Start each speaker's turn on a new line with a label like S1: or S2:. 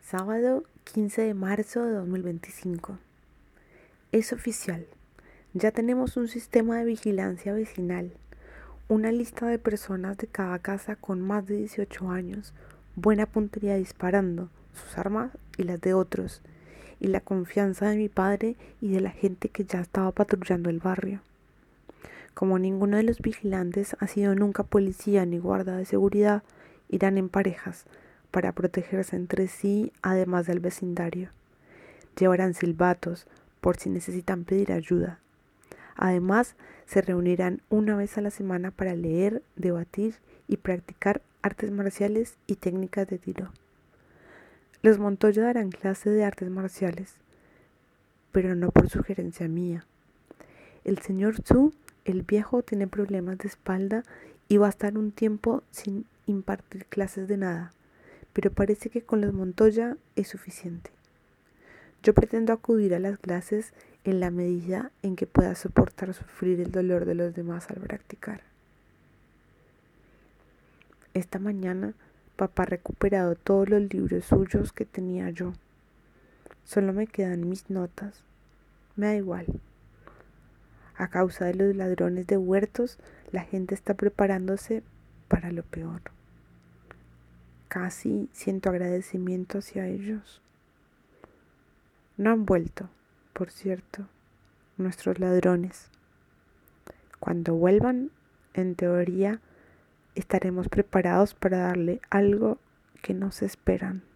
S1: Sábado 15 de marzo de 2025. Es oficial. Ya tenemos un sistema de vigilancia vecinal, una lista de personas de cada casa con más de 18 años, buena puntería disparando, sus armas y las de otros, y la confianza de mi padre y de la gente que ya estaba patrullando el barrio. Como ninguno de los vigilantes ha sido nunca policía ni guarda de seguridad, irán en parejas para protegerse entre sí, además del vecindario. Llevarán silbatos por si necesitan pedir ayuda. Además, se reunirán una vez a la semana para leer, debatir y practicar artes marciales y técnicas de tiro. Los Montoya darán clase de artes marciales, pero no por sugerencia mía. El señor Su, el viejo, tiene problemas de espalda y va a estar un tiempo sin impartir clases de nada, pero parece que con los Montoya es suficiente. Yo pretendo acudir a las clases en la medida en que pueda soportar sufrir el dolor de los demás al practicar. Esta mañana, papá ha recuperado todos los libros suyos que tenía yo. Solo me quedan mis notas. Me da igual. A causa de los ladrones de huertos, la gente está preparándose para lo peor. Casi siento agradecimiento hacia ellos. No han vuelto, por cierto, nuestros ladrones. Cuando vuelvan, en teoría, estaremos preparados para darle algo que nos esperan.